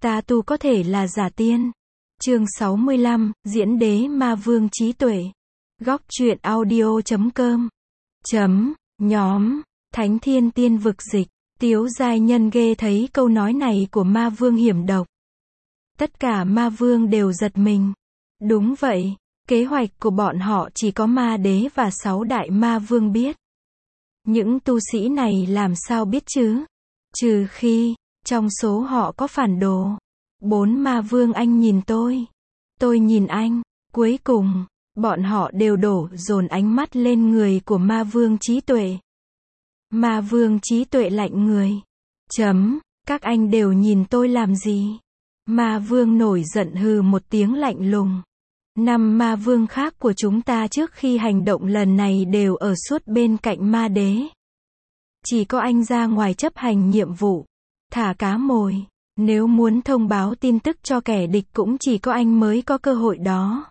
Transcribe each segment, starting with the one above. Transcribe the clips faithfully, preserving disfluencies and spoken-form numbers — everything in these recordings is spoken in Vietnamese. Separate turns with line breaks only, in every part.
Ta tu có thể là giả tiên. Chương sáu mươi lăm, Diễn đế ma vương trí tuệ. Góc truyện audio chấm com. Chấm, nhóm, Thánh Thiên Tiên Vực Dịch. Tiếu giai nhân ghê thấy câu nói này của ma vương hiểm độc. Tất cả ma vương đều giật mình. Đúng vậy, kế hoạch của bọn họ chỉ có ma đế và sáu đại ma vương biết. Những tu sĩ này làm sao biết chứ? Trừ khi, trong số họ có phản đồ. Bốn ma vương anh nhìn tôi. Tôi nhìn anh. Cuối cùng, bọn họ đều đổ dồn ánh mắt lên người của ma vương trí tuệ. Ma vương trí tuệ lạnh người. Chấm, các anh đều nhìn tôi làm gì? Ma vương nổi giận hừ một tiếng lạnh lùng. Năm ma vương khác của chúng ta trước khi hành động lần này đều ở suốt bên cạnh ma đế. Chỉ có anh ra ngoài chấp hành nhiệm vụ, thả cá mồi. Nếu muốn thông báo tin tức cho kẻ địch cũng chỉ có anh mới có cơ hội đó.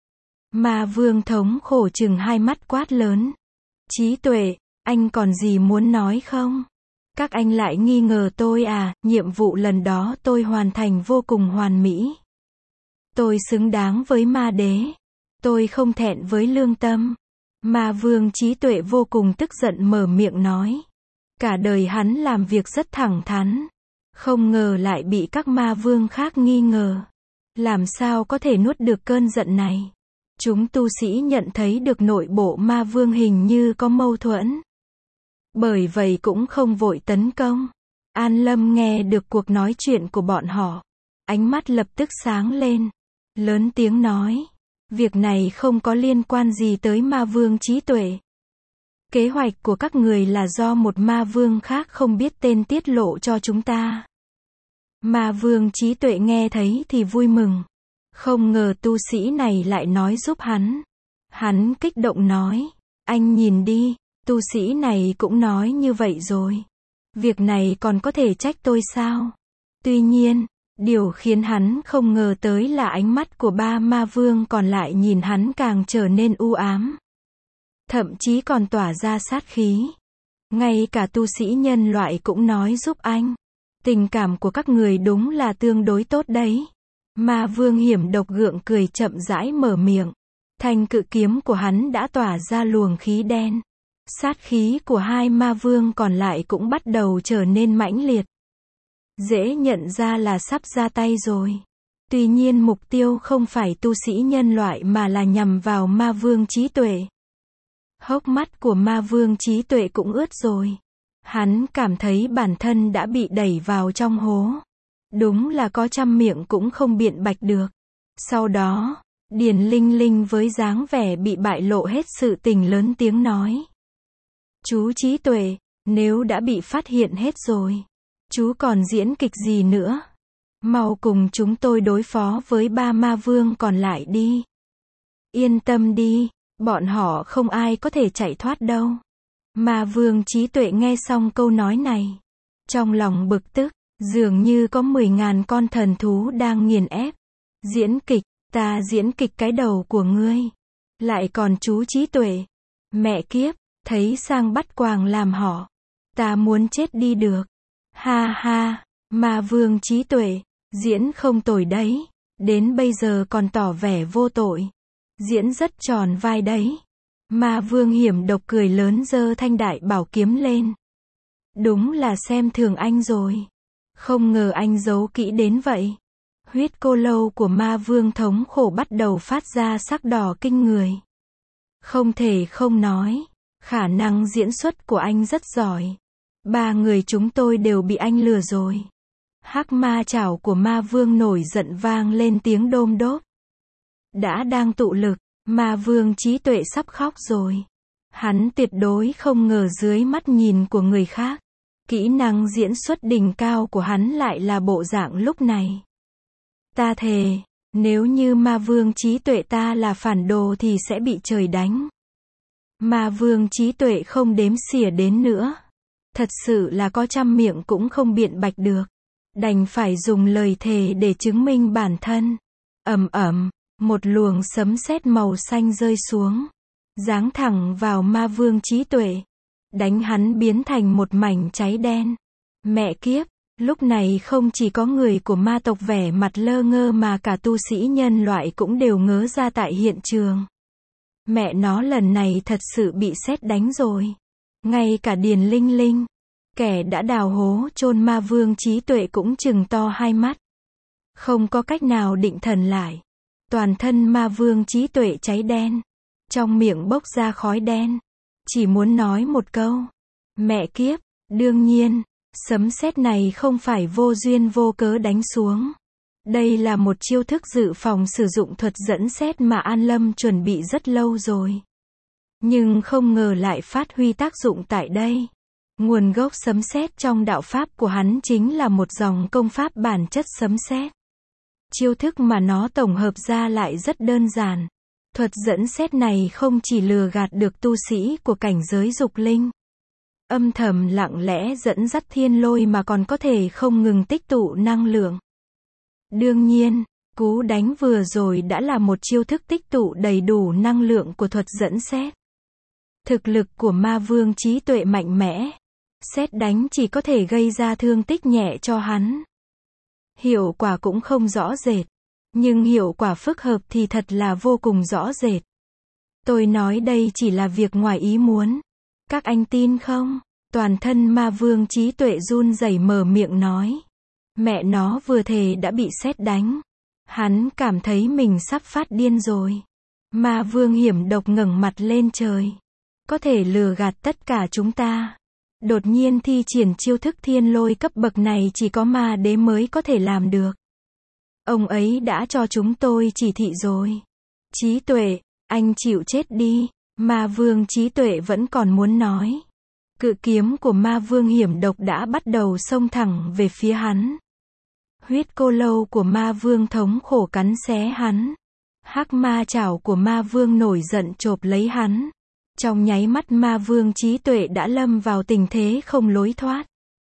Ma vương thống khổ chừng hai mắt quát lớn. Trí tuệ, anh còn gì muốn nói không? Các anh lại nghi ngờ tôi à? Nhiệm vụ lần đó tôi hoàn thành vô cùng hoàn mỹ. Tôi xứng đáng với ma đế. Tôi không thẹn với lương tâm. Ma vương trí tuệ vô cùng tức giận mở miệng nói. Cả đời hắn làm việc rất thẳng thắn. Không ngờ lại bị các ma vương khác nghi ngờ. Làm sao có thể nuốt được cơn giận này? Chúng tu sĩ nhận thấy được nội bộ ma vương hình như có mâu thuẫn. Bởi vậy cũng không vội tấn công. An Lâm nghe được cuộc nói chuyện của bọn họ. Ánh mắt lập tức sáng lên. Lớn tiếng nói. Việc này không có liên quan gì tới ma vương trí tuệ. Kế hoạch của các người là do một ma vương khác không biết tên tiết lộ cho chúng ta. Ma vương trí tuệ nghe thấy thì vui mừng. Không ngờ tu sĩ này lại nói giúp hắn. Hắn kích động nói. Anh nhìn đi, tu sĩ này cũng nói như vậy rồi. Việc này còn có thể trách tôi sao? Tuy nhiên, điều khiến hắn không ngờ tới là ánh mắt của ba ma vương còn lại nhìn hắn càng trở nên u ám. Thậm chí còn tỏa ra sát khí. Ngay cả tu sĩ nhân loại cũng nói giúp anh. Tình cảm của các người đúng là tương đối tốt đấy. Ma vương hiểm độc gượng cười chậm rãi mở miệng. Thanh cự kiếm của hắn đã tỏa ra luồng khí đen. Sát khí của hai ma vương còn lại cũng bắt đầu trở nên mãnh liệt. Dễ nhận ra là sắp ra tay rồi. Tuy nhiên mục tiêu không phải tu sĩ nhân loại mà là nhằm vào ma vương trí tuệ. Hốc mắt của ma vương trí tuệ cũng ướt rồi. Hắn cảm thấy bản thân đã bị đẩy vào trong hố. Đúng là có trăm miệng cũng không biện bạch được. Sau đó, Điền Linh Linh với dáng vẻ bị bại lộ hết sự tình lớn tiếng nói. Chú trí tuệ, nếu đã bị phát hiện hết rồi, chú còn diễn kịch gì nữa? Mau cùng chúng tôi đối phó với ba ma vương còn lại đi. Yên tâm đi, bọn họ không ai có thể chạy thoát đâu. Ma vương trí tuệ nghe xong câu nói này. Trong lòng bực tức, dường như có mười ngàn con thần thú đang nghiền ép. Diễn kịch, ta diễn kịch cái đầu của ngươi. Lại còn chú trí tuệ. Mẹ kiếp, thấy sang bắt quàng làm họ. Ta muốn chết đi được. Ha ha, ma vương trí tuệ, diễn không tồi đấy. Đến bây giờ còn tỏ vẻ vô tội. Diễn rất tròn vai đấy. Ma vương hiểm độc cười lớn giơ thanh đại bảo kiếm lên. Đúng là xem thường anh rồi. Không ngờ anh giấu kỹ đến vậy. Huyết cô lâu của ma vương thống khổ bắt đầu phát ra sắc đỏ kinh người. Không thể không nói, khả năng diễn xuất của anh rất giỏi. Ba người chúng tôi đều bị anh lừa rồi. Hắc ma chảo của ma vương nổi giận vang lên tiếng đôm đốp. Đã đang tụ lực, ma vương trí tuệ sắp khóc rồi. Hắn tuyệt đối không ngờ dưới mắt nhìn của người khác. Kỹ năng diễn xuất đỉnh cao của hắn lại là bộ dạng lúc này. Ta thề, nếu như ma vương trí tuệ ta là phản đồ thì sẽ bị trời đánh. Ma vương trí tuệ không đếm xỉa đến nữa. Thật sự là có trăm miệng cũng không biện bạch được. Đành phải dùng lời thề để chứng minh bản thân. Ầm ầm, một luồng sấm sét màu xanh rơi xuống. Giáng thẳng vào ma vương trí tuệ. Đánh hắn biến thành một mảnh cháy đen. Mẹ kiếp, Lúc này không chỉ có người của ma tộc vẻ mặt lơ ngơ mà cả tu sĩ nhân loại cũng đều ngớ ra tại hiện trường. Mẹ nó lần này thật sự bị sét đánh rồi. Ngay cả Điền Linh Linh, kẻ đã đào hố chôn ma vương trí tuệ cũng trừng to hai mắt. Không có cách nào định thần lại. Toàn thân ma vương trí tuệ cháy đen. Trong miệng bốc ra khói đen. Chỉ muốn nói một câu. Mẹ kiếp, đương nhiên, sấm sét này không phải vô duyên vô cớ đánh xuống. Đây là một chiêu thức dự phòng sử dụng thuật dẫn sét mà An Lâm chuẩn bị rất lâu rồi. Nhưng không ngờ lại phát huy tác dụng tại đây. Nguồn gốc sấm sét trong đạo pháp của hắn chính là một dòng công pháp bản chất sấm sét. Chiêu thức mà nó tổng hợp ra lại rất đơn giản. Thuật dẫn sét này không chỉ lừa gạt được tu sĩ của cảnh giới dục linh, âm thầm lặng lẽ dẫn dắt thiên lôi mà còn có thể không ngừng tích tụ năng lượng. Đương nhiên, cú đánh vừa rồi đã là một chiêu thức tích tụ đầy đủ năng lượng của thuật dẫn sét. Thực lực của ma vương trí tuệ mạnh mẽ. Sét đánh chỉ có thể gây ra thương tích nhẹ cho hắn. Hiệu quả cũng không rõ rệt. Nhưng hiệu quả phức hợp thì thật là vô cùng rõ rệt. Tôi nói đây chỉ là việc ngoài ý muốn. Các anh tin không? Toàn thân ma vương trí tuệ run rẩy mở miệng nói. Mẹ nó vừa thề đã bị sét đánh. Hắn cảm thấy mình sắp phát điên rồi. Ma vương hiểm độc ngẩng mặt lên trời. Có thể lừa gạt tất cả chúng ta. Đột nhiên thi triển chiêu thức thiên lôi cấp bậc này chỉ có ma đế mới có thể làm được. Ông ấy đã cho chúng tôi chỉ thị rồi. Trí tuệ, anh chịu chết đi. Ma vương trí tuệ vẫn còn muốn nói. Cự kiếm của ma vương hiểm độc đã bắt đầu xông thẳng về phía hắn. Huyết cô lâu của ma vương thống khổ cắn xé hắn. Hắc ma chảo của ma vương nổi giận chộp lấy hắn. Trong nháy mắt ma vương trí tuệ đã lâm vào tình thế không lối thoát.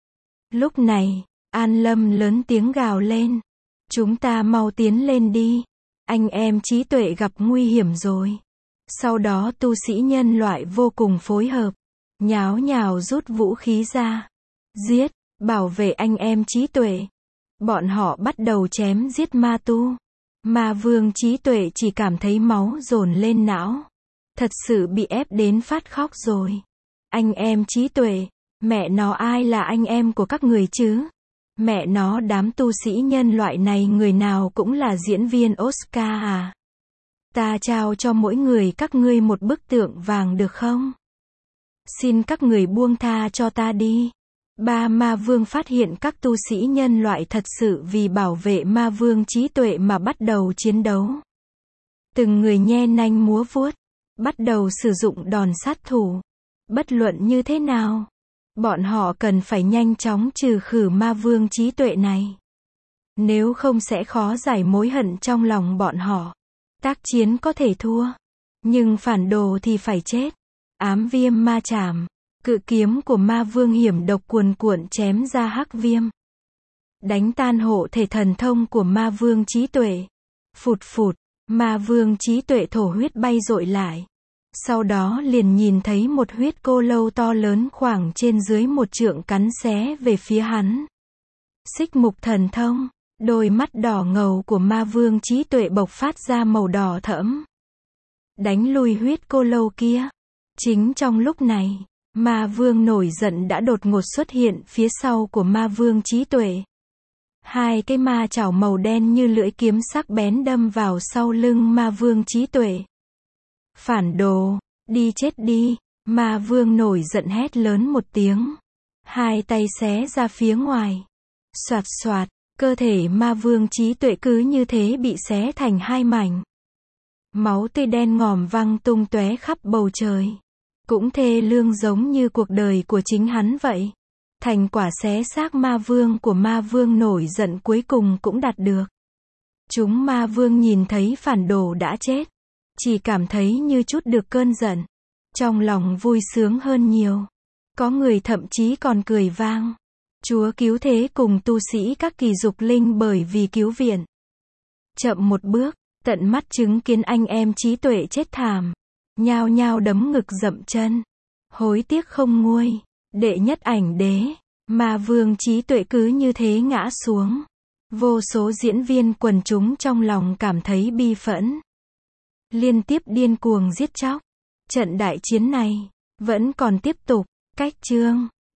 Lúc này, An Lâm lớn tiếng gào lên. Chúng ta mau tiến lên đi. Anh em trí tuệ gặp nguy hiểm rồi. Sau đó tu sĩ nhân loại vô cùng phối hợp. Nháo nhào rút vũ khí ra. Giết, bảo vệ anh em trí tuệ. Bọn họ bắt đầu chém giết ma tu. Ma vương trí tuệ chỉ cảm thấy máu dồn lên não. Thật sự bị ép đến phát khóc rồi. Anh em trí tuệ, mẹ nó ai là anh em của các người chứ? Mẹ nó đám tu sĩ nhân loại này người nào cũng là diễn viên Oscar à? Ta trao cho mỗi người các ngươi một bức tượng vàng được không? Xin các người buông tha cho ta đi. Ba ma vương phát hiện các tu sĩ nhân loại thật sự vì bảo vệ ma vương trí tuệ mà bắt đầu chiến đấu. Từng người nhe nanh múa vuốt, bắt đầu sử dụng đòn sát thủ. Bất luận như thế nào, bọn họ cần phải nhanh chóng trừ khử ma vương trí tuệ này. Nếu không sẽ khó giải mối hận trong lòng bọn họ. Tác chiến có thể thua, nhưng phản đồ thì phải chết. Ám viêm ma chảm, cự kiếm của ma vương hiểm độc cuồn cuộn chém ra hắc viêm. Đánh tan hộ thể thần thông của ma vương trí tuệ. Phụt phụt, ma vương trí tuệ thổ huyết bay dội lại. Sau đó liền nhìn thấy một huyết cô lâu to lớn khoảng trên dưới một trượng cắn xé về phía hắn. Xích mục thần thông, đôi mắt đỏ ngầu của ma vương trí tuệ bộc phát ra màu đỏ thẫm. Đánh lui huyết cô lâu kia. Chính trong lúc này, ma vương nổi giận đã đột ngột xuất hiện phía sau của ma vương trí tuệ. Hai cái ma chảo màu đen như lưỡi kiếm sắc bén đâm vào sau lưng ma vương trí tuệ. Phản đồ, đi chết đi, ma vương nổi giận hét lớn một tiếng. Hai tay xé ra phía ngoài. Soạt soạt, cơ thể ma vương trí tuệ cứ như thế bị xé thành hai mảnh. Máu tươi đen ngòm văng tung tóe khắp bầu trời. Cũng thê lương giống như cuộc đời của chính hắn vậy. Thành quả xé xác ma vương của ma vương nổi giận cuối cùng cũng đạt được. Chúng ma vương nhìn thấy phản đồ đã chết. Chỉ cảm thấy như chút được cơn giận. Trong lòng vui sướng hơn nhiều. Có người thậm chí còn cười vang. Chúa cứu thế cùng tu sĩ các kỳ dục linh bởi vì cứu viện. Chậm một bước, tận mắt chứng kiến anh em trí tuệ chết thảm. Nhao nhao đấm ngực dậm chân. Hối tiếc không nguôi. Đệ nhất ảnh đế. Ma vương trí tuệ cứ như thế ngã xuống. Vô số diễn viên quần chúng trong lòng cảm thấy bi phẫn. Liên tiếp điên cuồng giết chóc. Trận đại chiến này vẫn còn tiếp tục. Cách chương